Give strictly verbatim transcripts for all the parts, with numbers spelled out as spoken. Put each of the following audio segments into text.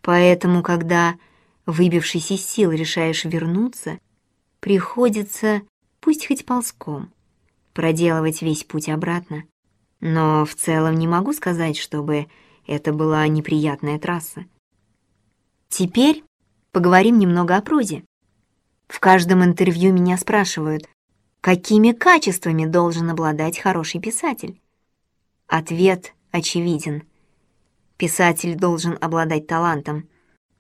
Поэтому, когда, выбившись из сил, решаешь вернуться, приходится, пусть хоть ползком, проделывать весь путь обратно. Но в целом не могу сказать, чтобы это была неприятная трасса. Теперь поговорим немного о прозе. В каждом интервью меня спрашивают, какими качествами должен обладать хороший писатель? Ответ очевиден. Писатель должен обладать талантом.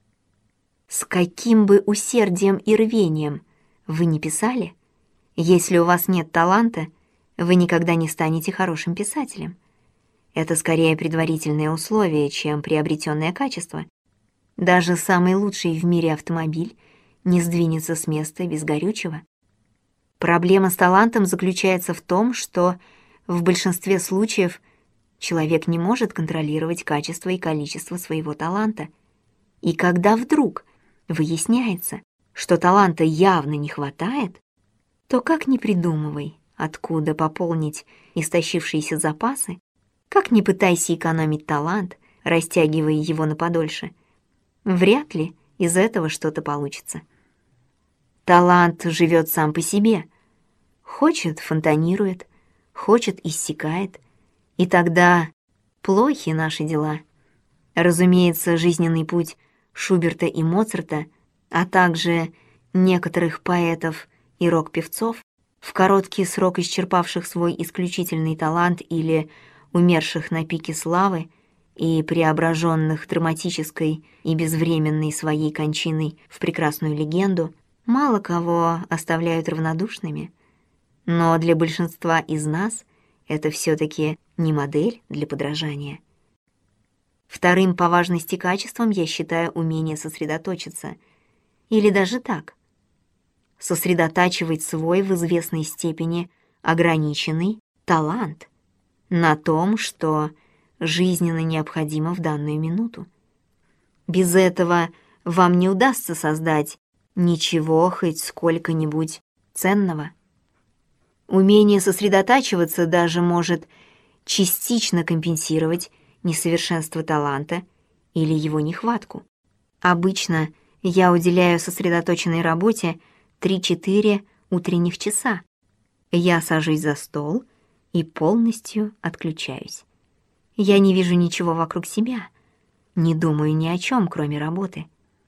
С каким бы усердием и рвением вы не писали, если у вас нет таланта, вы никогда не станете хорошим писателем. Это скорее предварительное условие, чем приобретенное качество. Даже самый лучший в мире автомобиль не сдвинется с места без горючего. Проблема с талантом заключается в том, что в большинстве случаев человек не может контролировать качество и количество своего таланта. И когда вдруг выясняется, что таланта явно не хватает, то как ни придумывай, откуда пополнить истощившиеся запасы, как ни пытайся экономить талант, растягивая его на подольше, вряд ли из этого что-то получится. Талант живет сам по себе. Хочет — фонтанирует, хочет — иссякает. И тогда плохи наши дела. Разумеется, жизненный путь Шуберта и Моцарта, а также некоторых поэтов и рок-певцов, в короткий срок исчерпавших свой исключительный талант или умерших на пике славы и преображенных драматической и безвременной своей кончиной в прекрасную легенду, мало кого оставляют равнодушными. Но для большинства из нас это все-таки не модель для подражания. Вторым по важности качеством я считаю умение сосредоточиться. Или даже так. Сосредотачивать свой в известной степени ограниченный талант на том, что жизненно необходимо в данную минуту. Без этого вам не удастся создать ничего хоть сколько-нибудь ценного. Умение сосредотачиваться даже может частично компенсировать несовершенство таланта или его нехватку. Обычно я уделяю сосредоточенной работе три-четыре утренних часа. Я сажусь за стол и полностью отключаюсь. Я не вижу ничего вокруг себя, не думаю ни о чем, кроме работы.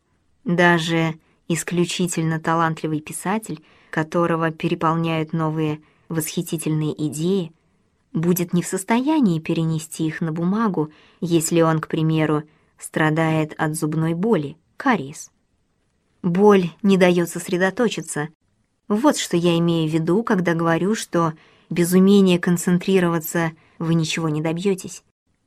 Даже исключительно талантливый писатель, которого переполняют новые восхитительные идеи, будет не в состоянии перенести их на бумагу, если он, к примеру, страдает от зубной боли, кариес. Боль не дает сосредоточиться. Вот что я имею в виду, когда говорю, что без умения концентрироваться вы ничего не добьетесь.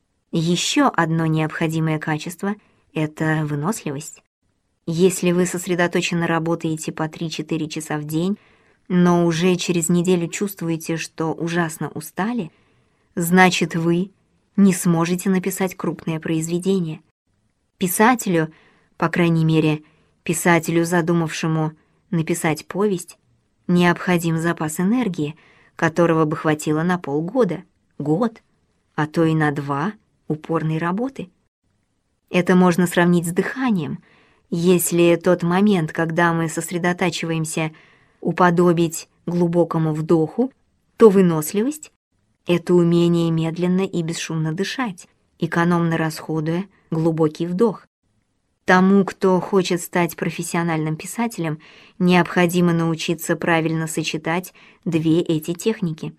Еще одно необходимое качество — это выносливость. Если вы сосредоточенно работаете по три-четыре часа в день, но уже через неделю чувствуете, что ужасно устали, значит, вы не сможете написать крупное произведение. Писателю, по крайней мере, писателю, задумавшему написать повесть, необходим запас энергии, которого бы хватило на полгода, год, а то и на два упорной работы. Это можно сравнить с дыханием. Если тот момент, когда мы сосредотачиваемся, уподобить глубокому вдоху, то выносливость — это умение медленно и бесшумно дышать, экономно расходуя глубокий вдох. Тому, кто хочет стать профессиональным писателем, необходимо научиться правильно сочетать две эти техники.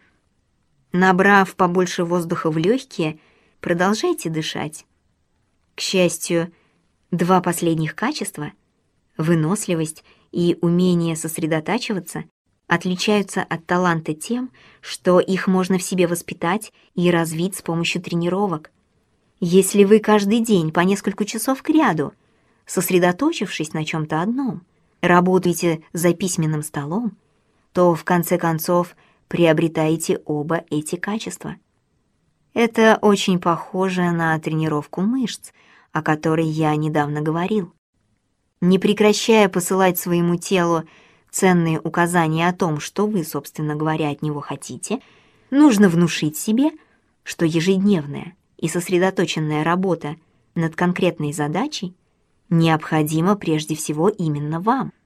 Набрав побольше воздуха в легкие, продолжайте дышать. К счастью, два последних качества — выносливость и умение сосредотачиваться — отличаются от таланта тем, что их можно в себе воспитать и развить с помощью тренировок. Если вы каждый день по несколько часов кряду, сосредоточившись на чем-то одном, работаете за письменным столом, то в конце концов приобретаете оба эти качества. Это очень похоже на тренировку мышц, о которой я недавно говорил. Не прекращая посылать своему телу ценные указания о том, что вы, собственно говоря, от него хотите, нужно внушить себе, что ежедневная и сосредоточенная работа над конкретной задачей необходимо прежде всего именно вам.